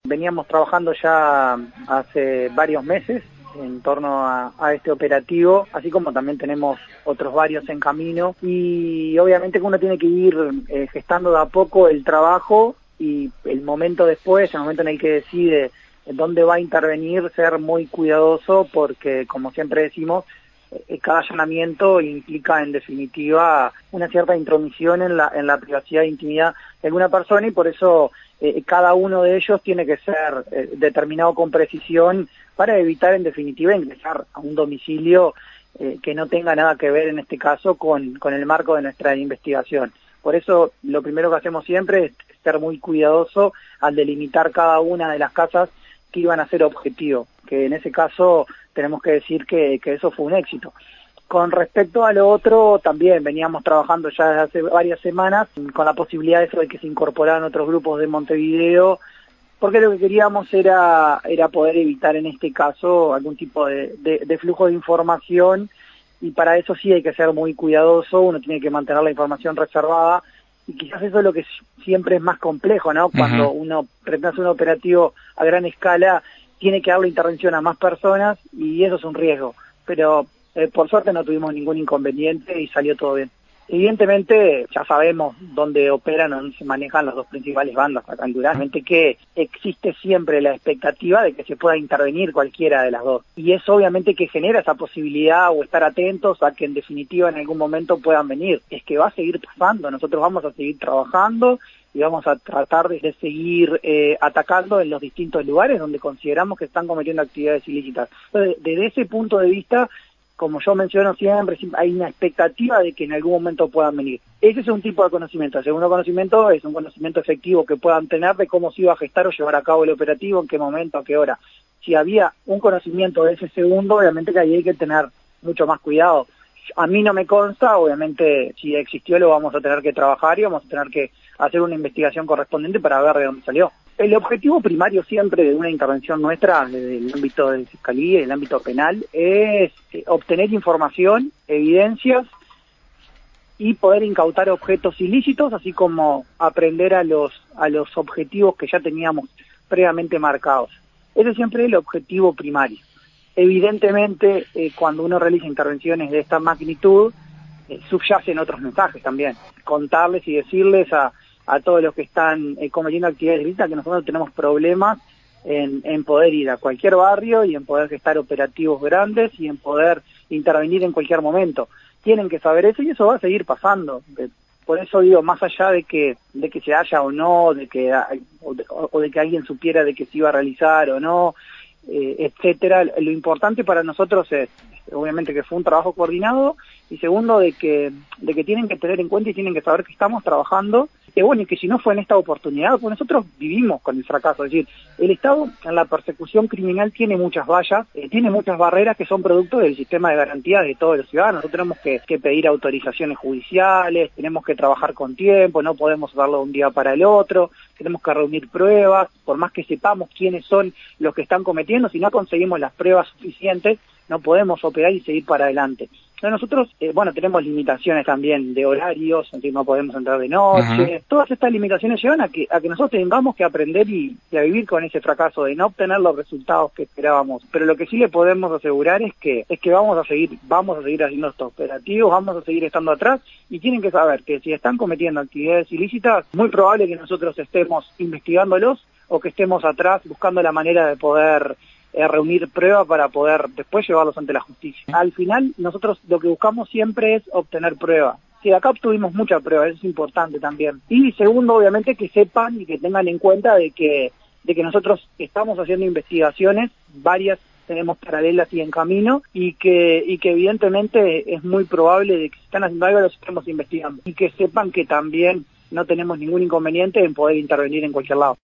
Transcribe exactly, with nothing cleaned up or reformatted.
Veníamos trabajando ya hace varios meses en torno a, a este operativo, así como también tenemos otros varios en camino, y obviamente que uno tiene que ir eh, gestando de a poco el trabajo y el momento después, el momento en el que decide dónde va a intervenir, ser muy cuidadoso porque, como siempre decimos, eh, cada allanamiento implica en definitiva una cierta intromisión en la, en la privacidad e intimidad de alguna persona, y por eso eh, cada uno de ellos tiene que ser eh, determinado con precisión para evitar en definitiva ingresar a un domicilio eh, que no tenga nada que ver en este caso con, con el marco de nuestra investigación. Por eso lo primero que hacemos siempre es ser muy cuidadoso al delimitar cada una de las casas que iban a ser objetivo, que en ese caso tenemos que decir que, que eso fue un éxito. Con respecto a lo otro, también veníamos trabajando ya desde hace varias semanas con la posibilidad de eso de que se incorporaran otros grupos de Montevideo, porque lo que queríamos era, era poder evitar en este caso algún tipo de, de, de flujo de información, y para eso sí hay que ser muy cuidadoso, uno tiene que mantener la información reservada, y quizás eso es lo que siempre es más complejo, ¿no? Uh-huh. Cuando uno pretende hacer un operativo a gran escala, tiene que darle intervención a más personas, y eso es un riesgo, pero eh, por suerte no tuvimos ningún inconveniente y salió todo bien. Evidentemente ya sabemos dónde operan o dónde se manejan las dos principales bandas acá en Durazno, que existe siempre la expectativa de que se pueda intervenir cualquiera de las dos, y eso obviamente que genera esa posibilidad o estar atentos a que en definitiva en algún momento puedan venir. Es que va a seguir pasando, nosotros vamos a seguir trabajando y vamos a tratar de seguir eh, atacando en los distintos lugares donde consideramos que están cometiendo actividades ilícitas. Entonces, desde ese punto de vista, como yo menciono siempre, hay una expectativa de que en algún momento puedan venir. Ese es un tipo de conocimiento. El segundo conocimiento es un conocimiento efectivo que puedan tener de cómo se iba a gestar o llevar a cabo el operativo, en qué momento, a qué hora. Si había un conocimiento de ese segundo, obviamente que ahí hay que tener mucho más cuidado. A mí no me consta, obviamente si existió lo vamos a tener que trabajar y vamos a tener que hacer una investigación correspondiente para ver de dónde salió. El objetivo primario siempre de una intervención nuestra, desde el ámbito de fiscalía y el ámbito penal, es obtener información, evidencias y poder incautar objetos ilícitos, así como aprender a los, a los objetivos que ya teníamos previamente marcados. Ese siempre es el objetivo primario. Evidentemente, eh, cuando uno realiza intervenciones de esta magnitud, eh, subyacen otros mensajes también. Contarles y decirles a, a todos los que están eh, cometiendo actividades ilícitas que nosotros tenemos problemas en, en poder ir a cualquier barrio y en poder gestar operativos grandes y en poder intervenir en cualquier momento. Tienen que saber eso y eso va a seguir pasando. Por eso digo, más allá de que de que se haya o no, de que o de, o de que alguien supiera de que se iba a realizar o no, eh, etcétera, lo importante para nosotros es obviamente que fue un trabajo coordinado, y segundo de que de que tienen que tener en cuenta y tienen que saber que estamos trabajando, que bueno, y que si no fue en esta oportunidad, pues nosotros vivimos con el fracaso. Es decir, el Estado en la persecución criminal tiene muchas vallas, eh, tiene muchas barreras que son producto del sistema de garantías de todos los ciudadanos. Nosotros tenemos que, que pedir autorizaciones judiciales, tenemos que trabajar con tiempo, no podemos darlo de un día para el otro, tenemos que reunir pruebas, por más que sepamos quiénes son los que están cometiendo, si no conseguimos las pruebas suficientes, no podemos operar y seguir para adelante. Nosotros, eh, bueno, tenemos limitaciones también de horarios, es decir, no podemos entrar de noche. Uh-huh. Todas estas limitaciones llevan a que a que nosotros tengamos que aprender y, y a vivir con ese fracaso de no obtener los resultados que esperábamos. Pero lo que sí le podemos asegurar es que es que vamos a seguir, vamos a seguir haciendo estos operativos, vamos a seguir estando atrás, y tienen que saber que si están cometiendo actividades ilícitas, muy probable que nosotros estemos investigándolos o que estemos atrás buscando la manera de poder Eh, reunir pruebas para poder después llevarlos ante la justicia. Al final, nosotros lo que buscamos siempre es obtener pruebas. Sí, acá obtuvimos mucha prueba, eso es importante también. Y segundo, obviamente, que sepan y que tengan en cuenta de que de que nosotros estamos haciendo investigaciones, varias tenemos paralelas y en camino, y que y que evidentemente es muy probable de que si están haciendo algo, los estemos investigando. Y que sepan que también no tenemos ningún inconveniente en poder intervenir en cualquier lado.